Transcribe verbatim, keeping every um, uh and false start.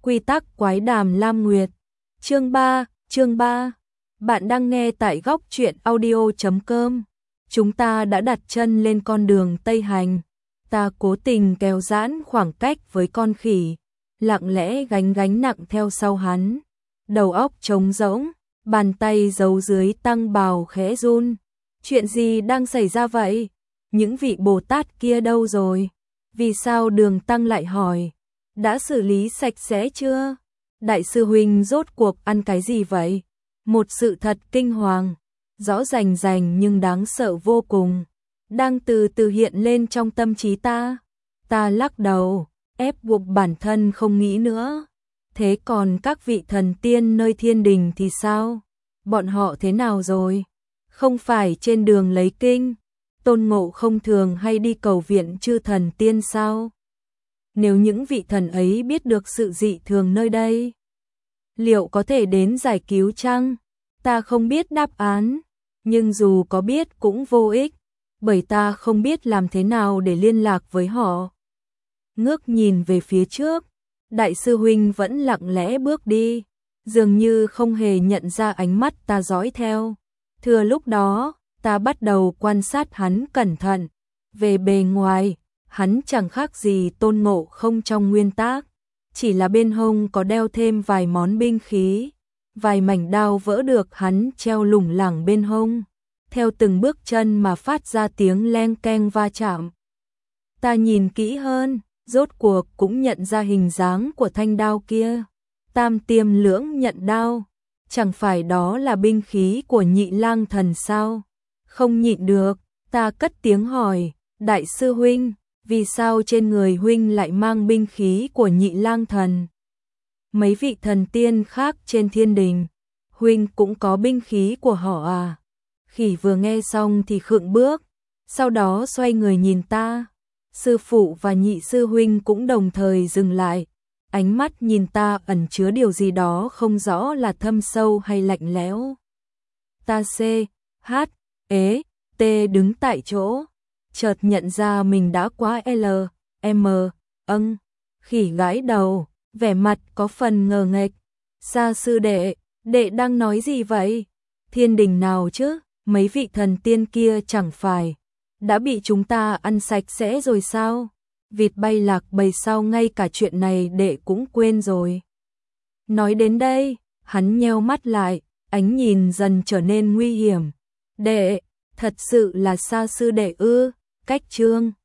Quy tắc quái đàm Lam Nguyệt. Chương ba, chương ba. Bạn đang nghe tại góc truyện audio chấm com. Chúng ta đã đặt chân lên con đường Tây Hành. Ta cố tình kéo giãn khoảng cách với con khỉ, lặng lẽ gánh gánh nặng theo sau hắn. Đầu óc trống rỗng, bàn tay giấu dưới tăng bào khẽ run. Chuyện gì đang xảy ra vậy? Những vị Bồ Tát kia đâu rồi? Vì sao Đường Tăng lại hỏi? Đã xử lý sạch sẽ chưa? Đại sư huynh rốt cuộc ăn cái gì vậy? Một sự thật kinh hoàng, rõ rành rành nhưng đáng sợ vô cùng, đang từ từ hiện lên trong tâm trí ta. Ta lắc đầu, ép buộc bản thân không nghĩ nữa. Thế còn các vị thần tiên nơi thiên đình thì sao? Bọn họ thế nào rồi? Không phải trên đường lấy kinh, Tôn Ngộ không thường hay đi cầu viện chư thần tiên sao? Nếu những vị thần ấy biết được sự dị thường nơi đây, liệu có thể đến giải cứu chăng? Ta không biết đáp án, nhưng dù có biết cũng vô ích, bởi ta không biết làm thế nào để liên lạc với họ. Ngước nhìn về phía trước, Đại sư huynh vẫn lặng lẽ bước đi, dường như không hề nhận ra ánh mắt ta dõi theo. Thừa lúc đó, ta bắt đầu quan sát hắn cẩn thận. Về bề ngoài, hắn chẳng khác gì Tôn Ngộ không trong nguyên tác, chỉ là bên hông có đeo thêm vài món binh khí, vài mảnh đao vỡ được hắn treo lủng lẳng bên hông, theo từng bước chân mà phát ra tiếng leng keng va chạm. Ta nhìn kỹ hơn, rốt cuộc cũng nhận ra hình dáng của thanh đao kia. Tam tiêm lưỡng nhận đao, chẳng phải đó là binh khí của Nhị Lang Thần sao? Không nhịn được, ta cất tiếng hỏi, Đại sư huynh, vì sao trên người huynh lại mang binh khí của Nhị Lang Thần? Mấy vị thần tiên khác trên thiên đình, huynh cũng có binh khí của họ à? Khỉ vừa nghe xong thì khựng bước, sau đó xoay người nhìn ta. Sư phụ và nhị sư huynh cũng đồng thời dừng lại, ánh mắt nhìn ta ẩn chứa điều gì đó không rõ là thâm sâu hay lạnh lẽo. Ta C, H, ế, T đứng tại chỗ, chợt nhận ra mình đã quá L, M, âng, khỉ gãi đầu, vẻ mặt có phần ngờ nghệch. Sa sư đệ, đệ đang nói gì vậy? Thiên đình nào chứ, mấy vị thần tiên kia chẳng phải đã bị chúng ta ăn sạch sẽ rồi sao? Vịt bay lạc bầy sao ngay cả chuyện này đệ cũng quên rồi. Nói đến đây, hắn nheo mắt lại, ánh nhìn dần trở nên nguy hiểm. Đệ, thật sự là Sa sư đệ ư? Cách chương